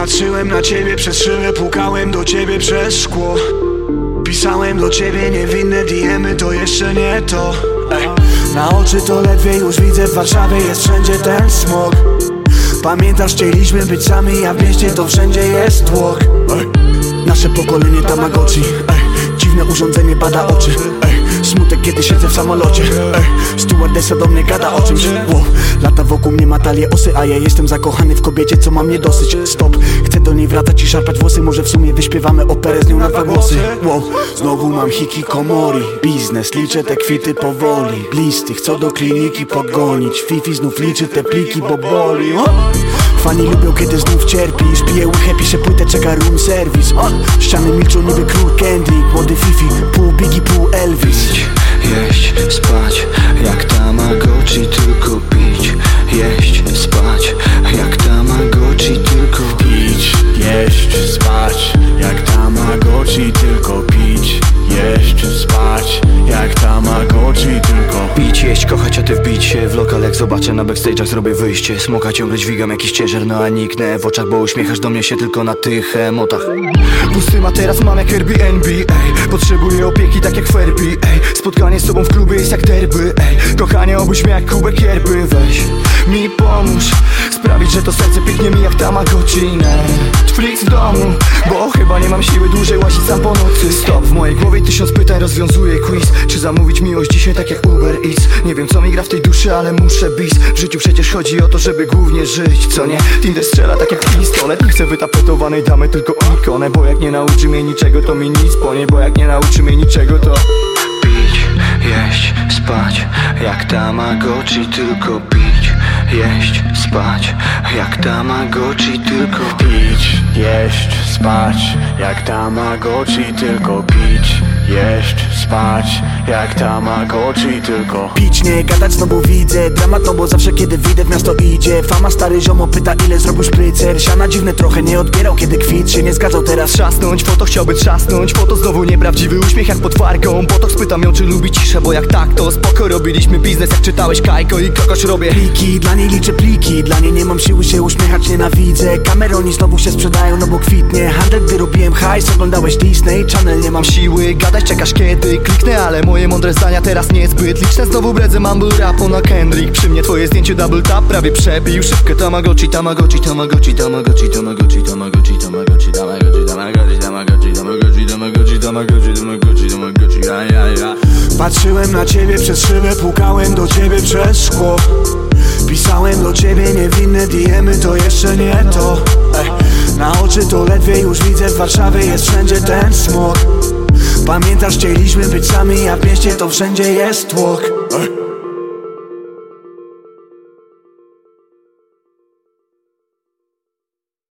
Patrzyłem na ciebie przez szybę, pukałem do ciebie przez szkło. Pisałem do ciebie niewinne DM-y, to jeszcze nie to. Na oczy to ledwie już widzę, w Warszawie jest wszędzie ten smog. Pamiętasz, chcieliśmy być sami, a w mieście to wszędzie jest tłok. Nasze pokolenie Tamagotchi. Dziwne urządzenie bada oczy. Smutek, kiedy siedzę w samolocie. Stewardessa do mnie gada o czymś. Lata wokół mnie ma talię osy, a ja jestem zakochany w kobiecie, co ma mnie dosyć. Stop, chcę do niej wracać i szarpać włosy. Może w sumie wyśpiewamy operę z nią na dwa głosy. Znowu mam hikikomori. Biznes, liczę te kwity powoli. Listy, chcą do kliniki podgonić. Fifi znów liczy te pliki, bo boli. Fani lubią, kiedy znów cierpisz. Piję łychę, piszę płytę, czeka room service. Ściany milczą niby król Kendrick. Młody Fifi, pół Biggie, pół Elvis. Jeść, spać, jak Tamagotchi, tylko pić. Jeść, spać, jak Tamagotchi, tylko pić. Jeść, spać, jak Tamagotchi, tylko pić. Jeść, spać, jak Tamagotchi, tylko pić, jeść, kochać, a ty wbić się w lokal. Jak zobaczę na backstage'ach, zrobię wyjście. Smoka ciągle dźwigam, jakiś ciężar, no a niknę w oczach, bo uśmiechasz do mnie się tylko na tych emotach. Pusty ma teraz mam jak Airbnb, potrzebuję opieki tak jak Ferbi, spotkanie z tobą w klubie jest jak derby, kochanie, obudź mnie jak kubek yerby. Weź mi pomóż sprawić, że to serce pięknie mi jak Tamagotchi. Netflix w domu, bo chyba nie mam siły dłużej łazić sam po nocy. Stop, w mojej głowie 1000 pytań, rozwiązuję quiz. Czy zamówić miłość dzisiaj tak jak Uber Eats? Nie wiem co mi gra w tej duszy, ale muszę bis. W życiu przecież chodzi o to, żeby głównie żyć, co nie? Tinder strzela tak jak pistolet. Nie chcę wytapetowanej damy, tylko ikonę. Bo jak nie nauczy mnie niczego, to mi nic ponie. Bo jak nie nauczy mnie niczego, to pić, jeść, spać, jak Tamagotchi, tylko pić. Jeść, spać, jak Tamagotchi, tylko pić. Jeść, spać, jak Tamagotchi, tylko pić. Jeść, spać, jak Tamagotchi, tylko pić, nie gadać, znowu widzę dramat, no bo zawsze kiedy wyjdę w miasto idzie fama. Stary ziomo pyta, ile zrobił szprycer. Siana dziwne trochę, nie odbierał kiedy kwit się nie zgadzał, teraz trzasnąć. Foto chciałby trzasnąć, foto znowu nieprawdziwy uśmiech jak pod farką. Botok spytam ją, czy lubi ciszę, bo jak tak, to spoko. Robiliśmy biznes, jak czytałeś Kajko i kogoś robię pliki. Dla niej liczę pliki, dla niej nie mam siły się uśmiechać, nienawidzę. Kameroni znowu się sprzedają, no bo kwitnie handel, gdy robiłem hajs. Oglądałeś Disney Channel, nie mam siły gadać, czekasz kiedy kliknę, ale moje mądre zdania teraz niezbyt liczne. Znowu bredzę mumble rapu na Kendrick. Przy mnie twoje zdjęcie double tap prawie przebił szybkę. Tamagotchi, Tamagotchi, Tamagotchi, Tamagotchi, Tamagotchi, Tamagotchi, Tamagotchi, Tamagotchi, Tamagotchi, Tamagotchi, Tamagotchi, Tamagotchi, Tamagotchi, Tamagotchi, Tamagotchi, ja. Patrzyłem na ciebie przez szybę, pukałem do ciebie przez szkło. Pisałem do ciebie niewinne DM-y, to jeszcze nie to. Na oczy to ledwie już widzę, w Warszawie jest wszędzie ten smog. Pamiętasz, chcieliśmy być sami, a w mieście to wszędzie jest tłok.